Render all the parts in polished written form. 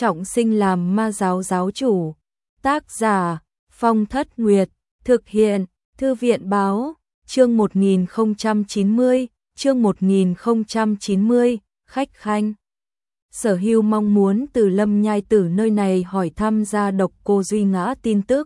trọng sinh làm ma giáo giáo chủ. Tác giả Phong Thất Nguyệt, thực hiện Thư viện báo, chương 1090, chương 1090, khách khanh. Sở Hưu mong muốn từ Lâm Nhai Tử nơi này hỏi thăm ra Độc Cô Duy Ngã tin tức.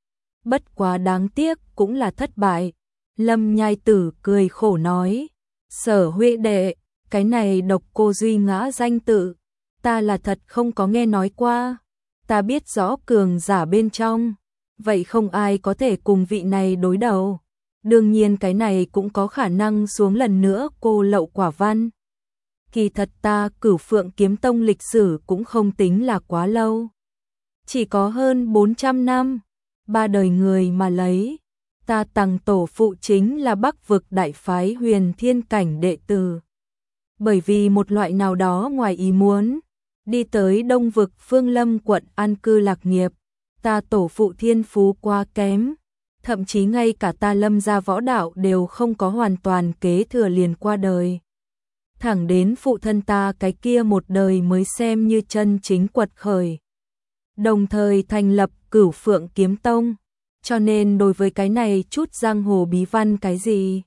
Bất quá đáng tiếc cũng là thất bại. Lâm Nhai Tử cười khổ nói, Sở Huệ đệ, cái này Độc Cô Duy Ngã danh tự, ta là thật không có nghe nói qua. Ta biết rõ cường giả bên trong, vậy không ai có thể cùng vị này đối đầu. Đương nhiên cái này cũng có khả năng xuống lần nữa cô lậu quả văn. Kỳ thật ta Cửu Phượng Kiếm Tông lịch sử cũng không tính là quá lâu. Chỉ có hơn 400 năm, 3 đời người mà lấy. Ta Tằng tổ phụ chính là Bắc vực đại phái Huyền Thiên cảnh đệ tử. Bởi vì một loại nào đó ngoài ý muốn, đi tới Đông vực Phương Lâm quận an cư lạc nghiệp. Ta tổ phụ thiên phú quá kém, thậm chí ngay cả ta Lâm gia võ đạo đều không có hoàn toàn kế thừa liền qua đời. Thẳng đến phụ thân ta cái kia một đời mới xem như chân chính quật khởi. Đồng thời thành lập Cửu Phượng Kiếm Tông, cho nên đối với cái này chút giang hồ bí văn cái gì,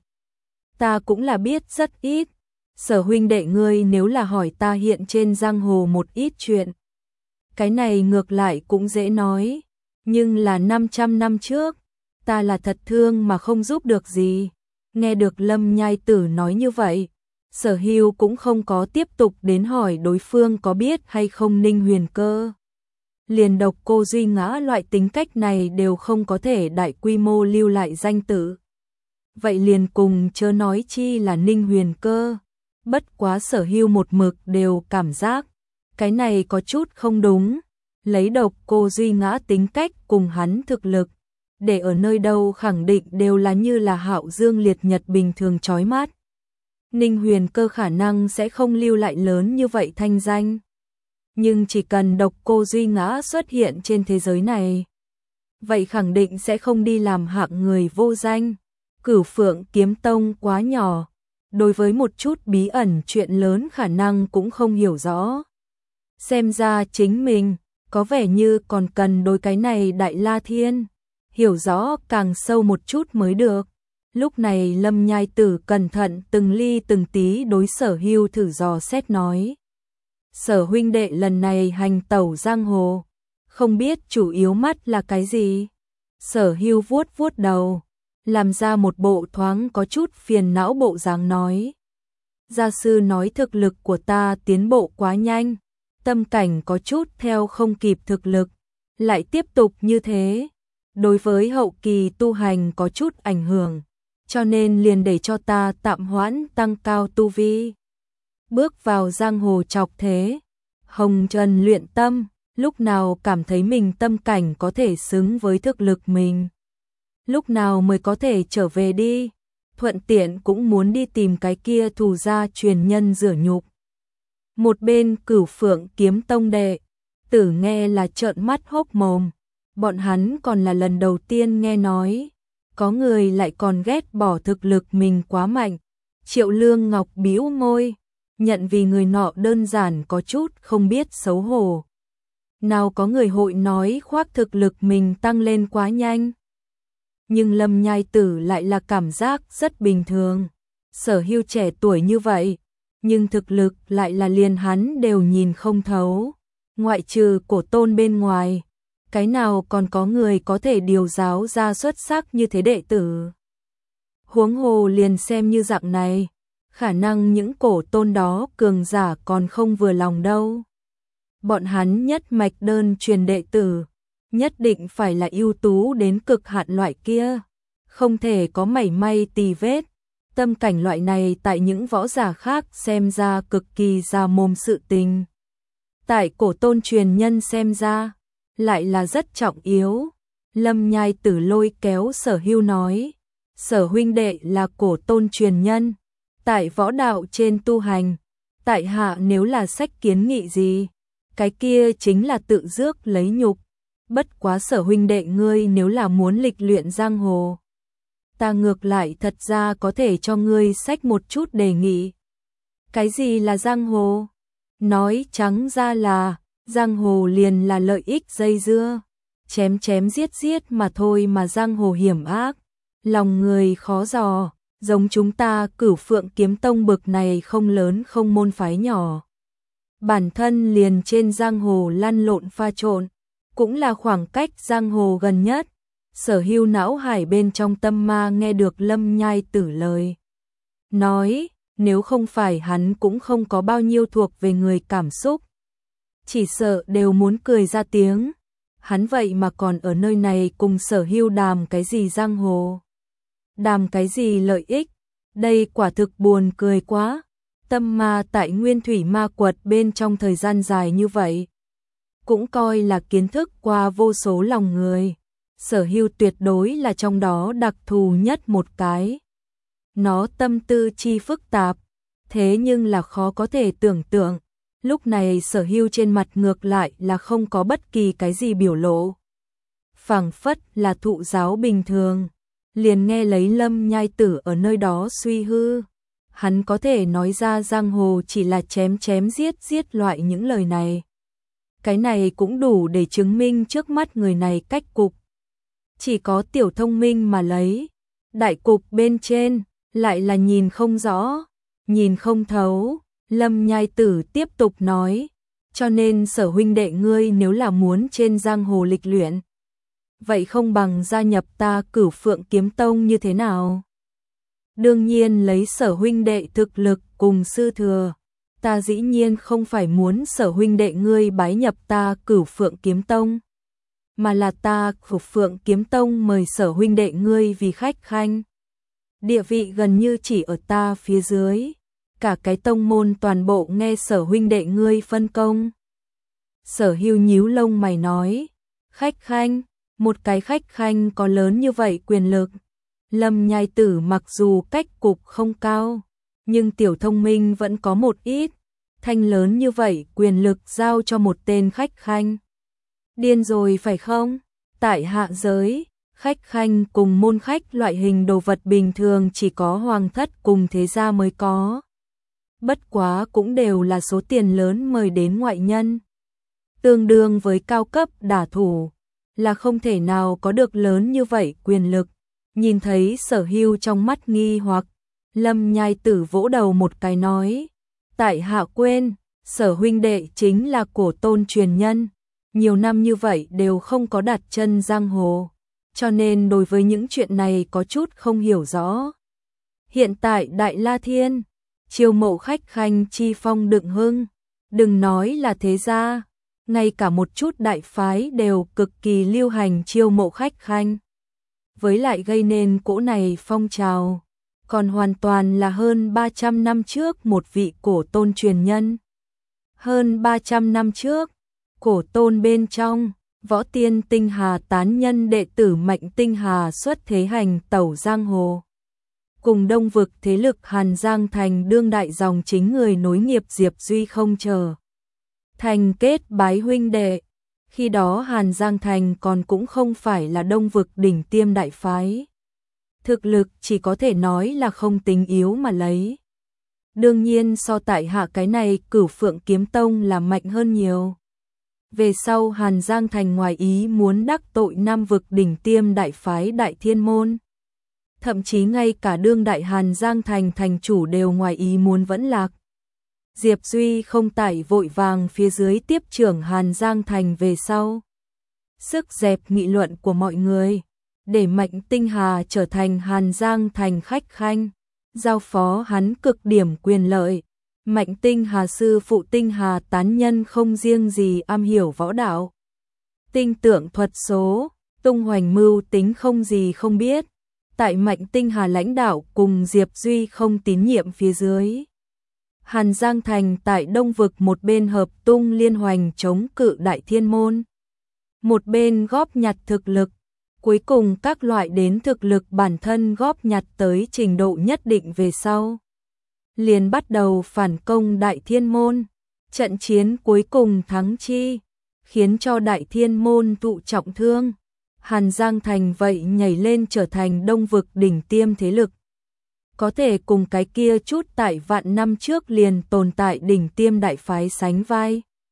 ta cũng là biết rất ít. Sở huynh đệ ngươi nếu là hỏi ta hiện trên giang hồ một ít chuyện, cái này ngược lại cũng dễ nói, nhưng là 500 năm trước, ta là thật thương mà không giúp được gì. Nghe được Lâm Nhai Tử nói như vậy, Sở Hưu cũng không có tiếp tục đến hỏi đối phương có biết hay không Ninh Huyền Cơ. Liền Độc Cô Duy Ngã loại tính cách này đều không có thể đại quy mô lưu lại danh tự. Vậy liền cùng chớ nói chi là Ninh Huyền Cơ. Bất quá Sở Hưu một mực đều cảm giác cái này có chút không đúng. Lấy Độc Cô Duy Ngã tính cách cùng hắn thực lực, để ở nơi đâu khẳng định đều là như là hạo dương liệt nhật bình thường chói mắt. Ninh Huyền Cơ khả năng sẽ không lưu lại lớn như vậy thanh danh. Nhưng chỉ cần Độc Cô Duy Ngã xuất hiện trên thế giới này, vậy khẳng định sẽ không đi làm hạng người vô danh. Cửu Phượng Kiếm Tông quá nhỏ, đối với một chút bí ẩn chuyện lớn khả năng cũng không hiểu rõ. Xem ra chính mình có vẻ như còn cần đối cái này Đại La Thiên hiểu rõ càng sâu một chút mới được. Lúc này Lâm Nhai Tử cẩn thận từng ly từng tí đối Sở Hưu thử dò xét nói, Sở huynh đệ lần này hành tẩu giang hồ, không biết chủ yếu mắt là cái gì? Sở Hưu vuốt vuốt đầu, làm ra một bộ thoáng có chút phiền não bộ dáng nói, gia sư nói thực lực của ta tiến bộ quá nhanh, tâm cảnh có chút theo không kịp thực lực, lại tiếp tục như thế, đối với hậu kỳ tu hành có chút ảnh hưởng, cho nên liền để cho ta tạm hoãn tăng cao tu vi. Bước vào giang hồ chọc thế, hồng trần luyện tâm, lúc nào cảm thấy mình tâm cảnh có thể xứng với thực lực mình, lúc nào mới có thể trở về đi, thuận tiện cũng muốn đi tìm cái kia thù gia truyền nhân rửa nhục. Một bên Cửu Phượng Kiếm Tông đệ tử nghe là trợn mắt hốc mồm, bọn hắn còn là lần đầu tiên nghe nói có người lại còn ghét bỏ thực lực mình quá mạnh. Triệu Lương Ngọc bĩu môi, nhận vì người nọ đơn giản có chút không biết xấu hổ. Nào có người hội nói khoác thực lực mình tăng lên quá nhanh. Nhưng Lâm Nhai Tử lại là cảm giác rất bình thường. Sở Hưu trẻ tuổi như vậy, nhưng thực lực lại là liền hắn đều nhìn không thấu. Ngoại trừ Cổ Tôn bên ngoài, cái nào còn có người có thể điều giáo ra xuất sắc như thế đệ tử. Huống hồ liền xem như dạng này, khả năng những Cổ Tôn đó cường giả còn không vừa lòng đâu. Bọn hắn nhất mạch đơn truyền đệ tử, nhất định phải là ưu tú đến cực hạn loại kia, không thể có mảy may tì vết. Tâm cảnh loại này tại những võ giả khác xem ra cực kỳ ra mồm sự tình, tại Cổ Tôn truyền nhân xem ra lại là rất trọng yếu. Lâm Nhai Tử lôi kéo Sở Hưu nói, Sở huynh đệ là Cổ Tôn truyền nhân, tại võ đạo trên tu hành, tại hạ nếu là sách kiến nghị gì, cái kia chính là tự rước lấy nhục. Bất quá Sở huynh đệ ngươi nếu là muốn lịch luyện giang hồ, ta ngược lại thật ra có thể cho ngươi sách một chút đề nghị. Cái gì là giang hồ? Nói trắng ra là Giang hồ liền là lợi ích dây dưa, chém chém giết giết mà thôi mà giang hồ hiểm ác, lòng người khó dò, giống chúng ta Cửu Phượng Kiếm Tông bực này không lớn không môn phái nhỏ. Bản thân liền trên giang hồ lăn lộn pha trộn, cũng là khoảng cách giang hồ gần nhất. Sở Hưu não hải bên trong tâm ma nghe được Lâm Nhai Tử lời nói, nếu không phải hắn cũng không có bao nhiêu thuộc về người cảm xúc, chỉ sợ đều muốn cười ra tiếng. Hắn vậy mà còn ở nơi này cùng Sở Hưu đàm cái gì giang hồ, đàm cái gì lợi ích, đây quả thực buồn cười quá. Tâm ma tại Nguyên Thủy Ma Quật bên trong thời gian dài như vậy, cũng coi là kiến thức qua vô số lòng người. Sở Hưu tuyệt đối là trong đó đặc thù nhất một cái. Nó tâm tư chi phức tạp, thế nhưng là khó có thể tưởng tượng. Lúc này Sở Hưu trên mặt ngược lại là không có bất kỳ cái gì biểu lộ, phảng phất là thụ giáo bình thường. Liền nghe lấy Lâm Nhai Tử ở nơi đó suy hư, hắn có thể nói ra giang hồ chỉ là chém chém giết giết loại những lời này. Cái này cũng đủ để chứng minh trước mắt người này cách cục. Chỉ có tiểu thông minh mà lấy, đại cục bên trên, lại là nhìn không rõ, nhìn không thấu. Lâm Nhai Tử tiếp tục nói, cho nên Sở huynh đệ ngươi nếu là muốn trên giang hồ lịch luyện, vậy không bằng gia nhập ta Cửu Phượng Kiếm Tông như thế nào? Đương nhiên lấy Sở huynh đệ thực lực cùng sư thừa, ta dĩ nhiên không phải muốn Sở huynh đệ ngươi bái nhập ta Cửu Phượng Kiếm Tông, mà là ta Cửu Phượng Kiếm Tông mời Sở huynh đệ ngươi vì khách khanh. Địa vị gần như chỉ ở ta phía dưới, cả cái tông môn toàn bộ nghe Sở huynh đệ ngươi phân công. Sở Hưu nhíu lông mày nói, khách khanh, một cái khách khanh có lớn như vậy quyền lực. Lâm Nhai Tử mặc dù cách cục không cao, nhưng tiểu thông minh vẫn có một ít, thanh lớn như vậy quyền lực giao cho một tên khách khanh. Điên rồi phải không? Tại hạ giới, khách khanh cùng môn khách loại hình đồ vật bình thường chỉ có hoàng thất cùng thế gia mới có. Bất quá cũng đều là số tiền lớn mời đến ngoại nhân. Tương đương với cao cấp đả thủ, là không thể nào có được lớn như vậy quyền lực. Nhìn thấy Sở Hưu trong mắt nghi hoặc, Lâm Nhai Tử vỗ đầu một cái nói, tại hạ quên, Sở huynh đệ chính là cổ tôn truyền nhân, nhiều năm như vậy đều không có đặt chân giang hồ, cho nên đối với những chuyện này có chút không hiểu rõ. Hiện tại Đại La Thiên, chiêu mộ khách khanh chi phong đựng hưng, đừng nói là thế gia, ngay cả một chút đại phái đều cực kỳ lưu hành chiêu mộ khách khanh. Với lại gây nên cỗ này phong trào, còn hoàn toàn là hơn 300 năm trước một vị cổ tôn truyền nhân. Hơn 300 năm trước, cổ tôn bên trong, Võ Tiên Tinh Hà tán nhân đệ tử Mạnh Tinh Hà xuất thế hành tẩu giang hồ. Cùng đông vực thế lực Hàn Giang Thành đương đại dòng chính người nối nghiệp Diệp Duy không chờ thành kết bái huynh đệ. Khi đó Hàn Giang Thành còn cũng không phải là đông vực đỉnh tiêm đại phái. Thực lực chỉ có thể nói là không tính yếu mà lấy. Đương nhiên so tại hạ cái này Cửu Phượng Kiếm Tông là mạnh hơn nhiều. Về sau Hàn Giang Thành ngoài ý muốn đắc tội nam vực đỉnh tiêm đại phái Đại Thiên Môn. Thậm chí ngay cả đương đại Hàn Giang Thành thành chủ đều ngoài ý muốn vẫn lạc. Diệp Duy không tải vội vàng phía dưới tiếp trưởng Hàn Giang Thành về sau. Sức dẹp nghị luận của mọi người, để Mạnh Tinh Hà trở thành Hàn Giang Thành khách khanh, giao phó hắn cực điểm quyền lợi. Mạnh Tinh Hà sư phụ Tinh Hà tán nhân không riêng gì am hiểu võ đạo, tinh tượng thuật số, tung hoành mưu tính không gì không biết. Tại Mạnh Tinh Hà lãnh đạo cùng Diệp Duy không tín nhiệm phía dưới, Hàn Giang Thành tại đông vực một bên hợp tung liên hoành chống cự Đại Thiên Môn, một bên góp nhặt thực lực, cuối cùng các loại đến thực lực bản thân góp nhặt tới trình độ nhất định về sau, liền bắt đầu phản công Đại Thiên Môn. Trận chiến cuối cùng thắng chi, khiến cho Đại Thiên Môn thụ trọng thương. Hàn Giang Thành vậy nhảy lên trở thành đông vực đỉnh tiêm thế lực, có thể cùng cái kia chút tại vạn năm trước liền tồn tại đỉnh tiêm đại phái sánh vai.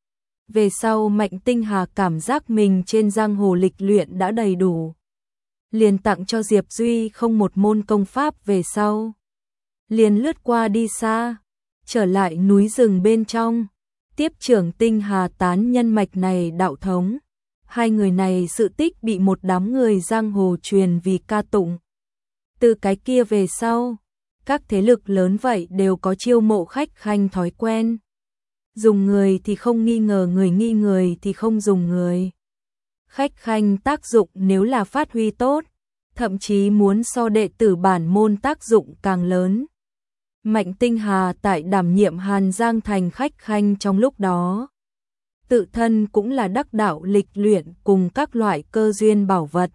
Về sau Mạnh Tinh Hà cảm giác mình trên giang hồ lịch luyện đã đầy đủ. Liền tặng cho Diệp Duy không một môn công pháp về sau. Liền lướt qua đi xa, trở lại núi rừng bên trong, tiếp trưởng Tinh Hà tán nhân mạch này đạo thống. Hai người này sự tích bị một đám người giang hồ truyền vì ca tụng. Từ cái kia về sau, các thế lực lớn vậy đều có chiêu mộ khách khanh thói quen. Dùng người thì không nghi ngờ người, nghi người thì không dùng người. Khách khanh tác dụng nếu là phát huy tốt, thậm chí muốn so đệ tử bản môn tác dụng càng lớn. Mạnh Tinh Hà tại đảm nhiệm Hàn Giang thành khách khanh trong lúc đó, tự thân cũng là đắc đạo lịch luyện cùng các loại cơ duyên bảo vật.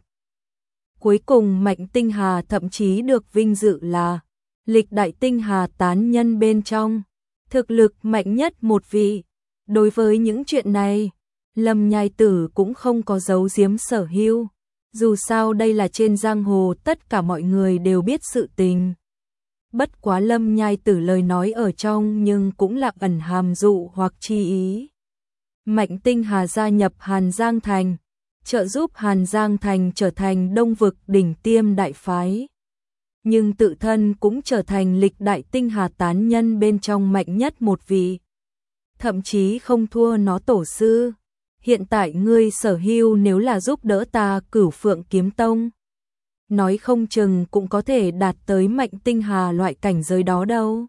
Cuối cùng Mạnh Tinh Hà thậm chí được vinh dự là lịch đại Tinh Hà tán nhân bên trong, thực lực mạnh nhất một vị. Đối với những chuyện này, Lâm Nhai Tử cũng không có giấu giếm Sở Hưu. Dù sao đây là trên giang hồ tất cả mọi người đều biết sự tình. Bất quá Lâm Nhai Tử lời nói ở trong nhưng cũng là ẩn hàm dụ hoặc chi ý. Mạnh Tinh Hà gia nhập Hàn Giang thành, trợ giúp Hàn Giang thành trở thành Đông vực đỉnh tiêm đại phái. Nhưng tự thân cũng trở thành lịch đại Tinh Hà tán nhân bên trong mạnh nhất một vị. Thậm chí không thua nó tổ sư. Hiện tại ngươi Sở Hưu nếu là giúp đỡ ta Cửu Phượng Kiếm Tông, nói không chừng cũng có thể đạt tới Mạnh Tinh Hà loại cảnh giới đó đâu.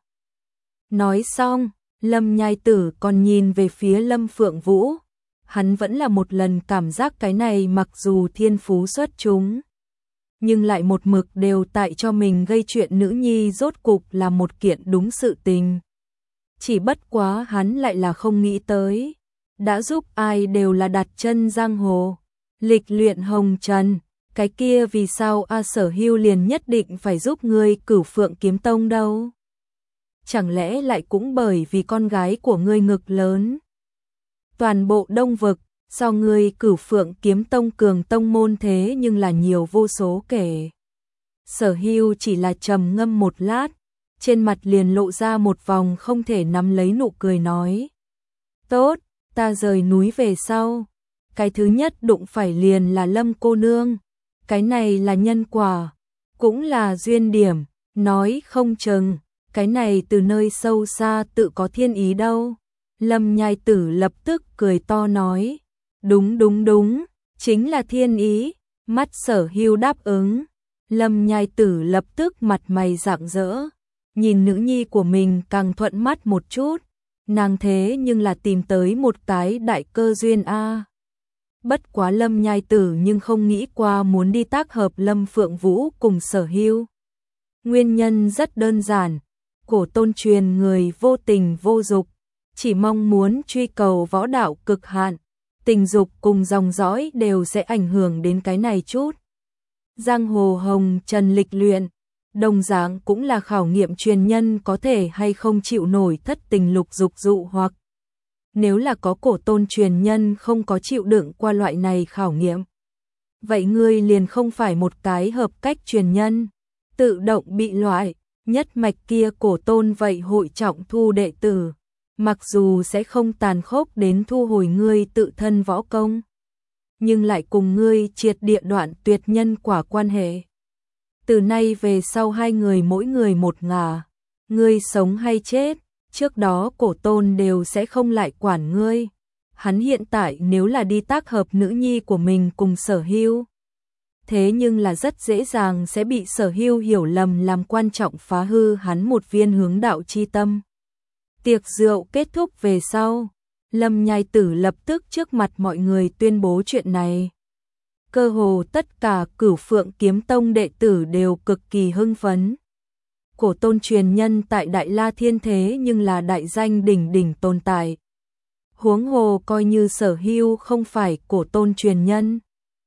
Nói xong, Lâm Nhai Tử còn nhìn về phía Lâm Phượng Vũ. Hắn vẫn là một lần cảm giác cái này mặc dù thiên phú xuất chúng, nhưng lại một mực đều tại cho mình gây chuyện nữ nhi rốt cục là một kiện đúng sự tình. Chỉ bất quá hắn lại là không nghĩ tới. Đã giúp ai đều là đặt chân giang hồ, lịch luyện hồng trần, cái kia vì sao Sở Hưu liền nhất định phải giúp ngươi Cửu Phượng Kiếm Tông đâu? Chẳng lẽ lại cũng bởi vì con gái của ngươi ngực lớn? Toàn bộ Đông vực, so ngươi Cửu Phượng Kiếm Tông cường tông môn thế nhưng là nhiều vô số kể. Sở Hưu chỉ là trầm ngâm một lát, trên mặt liền lộ ra một vòng không thể nắm lấy nụ cười nói. Tốt, ta rời núi về sau, cái thứ nhất đụng phải liền là Lâm cô nương, cái này là nhân quả, cũng là duyên điểm, nói không chừng, cái này từ nơi sâu xa tự có thiên ý đâu. Lâm Nhai Tử lập tức cười to nói, đúng đúng đúng, chính là thiên ý. Mắt Sở Hưu đáp ứng, Lâm Nhai Tử lập tức mặt mày rạng rỡ, nhìn nữ nhi của mình càng thuận mắt một chút. Nàng thế nhưng là tìm tới một cái đại cơ duyên a. Bất quá Lâm Nhai Tử nhưng không nghĩ qua muốn đi tác hợp Lâm Phượng Vũ cùng Sở Hưu. Nguyên nhân rất đơn giản, cổ tôn truyền người vô tình vô dục, chỉ mong muốn truy cầu võ đạo cực hạn, tình dục cùng dòng dõi đều sẽ ảnh hưởng đến cái này chút. Giang hồ hồng trần lịch luyện, đồng dạng cũng là khảo nghiệm truyền nhân có thể hay không chịu nổi thất tình lục dục dụ hoặc. Nếu là có cổ tôn truyền nhân không có chịu đựng qua loại này khảo nghiệm, vậy ngươi liền không phải một cái hợp cách truyền nhân, tự động bị loại, nhất mạch kia cổ tôn vậy hội trọng thu đệ tử, mặc dù sẽ không tàn khốc đến thu hồi ngươi tự thân võ công, nhưng lại cùng ngươi triệt địa đoạn tuyệt nhân quả quan hệ. Từ nay về sau hai người mỗi người một ngả, ngươi sống hay chết, trước đó cổ tôn đều sẽ không lại quản ngươi. Hắn hiện tại nếu là đi tác hợp nữ nhi của mình cùng Sở Hưu, thế nhưng là rất dễ dàng sẽ bị Sở Hưu hiểu lầm làm quan trọng phá hư hắn một viên hướng đạo chi tâm. Tiệc rượu kết thúc về sau, Lâm Nhai Tử lập tức trước mặt mọi người tuyên bố chuyện này. Cơ hồ tất cả Cửu Phượng Kiếm Tông đệ tử đều cực kỳ hưng phấn. Cổ tôn truyền nhân tại Đại La Thiên thế nhưng là đại danh đỉnh đỉnh tồn tại. Huống hồ coi như Sở Hưu không phải cổ tôn truyền nhân,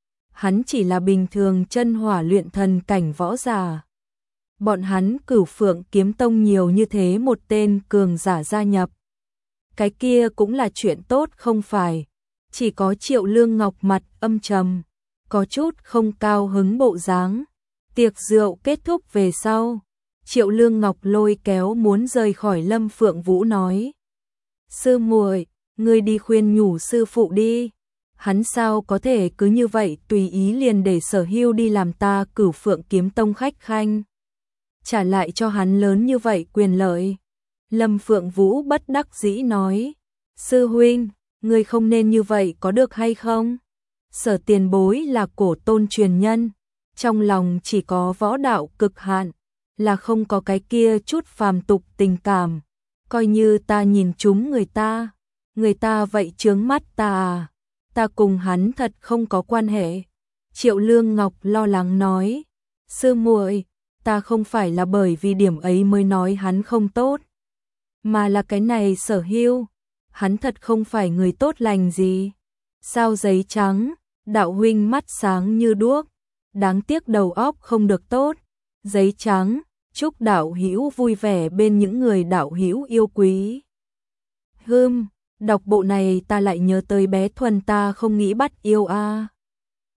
hắn chỉ là bình thường chân hỏa luyện thần cảnh võ giả. Bọn hắn Cửu Phượng Kiếm Tông nhiều như thế một tên cường giả gia nhập, cái kia cũng là chuyện tốt không phải. Chỉ có Triệu Lương Ngọc mặt âm trầm, có chút không cao hứng bộ dáng. Tiệc rượu kết thúc về sau, Triệu Lương Ngọc lôi kéo muốn rời khỏi Lâm Phượng Vũ nói: "Sư muội, ngươi đi khuyên nhủ sư phụ đi. Hắn sao có thể cứ như vậy tùy ý liền để Sở Hưu đi làm ta Cửu Phượng Kiếm Tông khách khanh. Trả lại cho hắn lớn như vậy quyền lợi. Lâm Phượng Vũ bất đắc dĩ nói, sư huynh, ngươi không nên như vậy có được hay không? Sở tiền bối là cổ tôn truyền nhân, trong lòng chỉ có võ đạo cực hạn, là không có cái kia chút phàm tục tình cảm. Coi như ta nhìn trúng người ta vậy chướng mắt ta à? Ta cùng hắn thật không có quan hệ. Triệu Lương Ngọc lo lắng nói, sư muội, ta không phải là bởi vì điểm ấy mới nói hắn không tốt, mà là cái này Sở Hưu, hắn thật không phải người tốt lành gì. Sao giấy trắng, đạo huynh mắt sáng như đuốc, đáng tiếc đầu óc không được tốt. Giấy trắng, chúc đạo hữu vui vẻ bên những người đạo hữu yêu quý. Đọc bộ này ta lại nhớ tới bé Thuần ta không nghĩ bắt yêu a.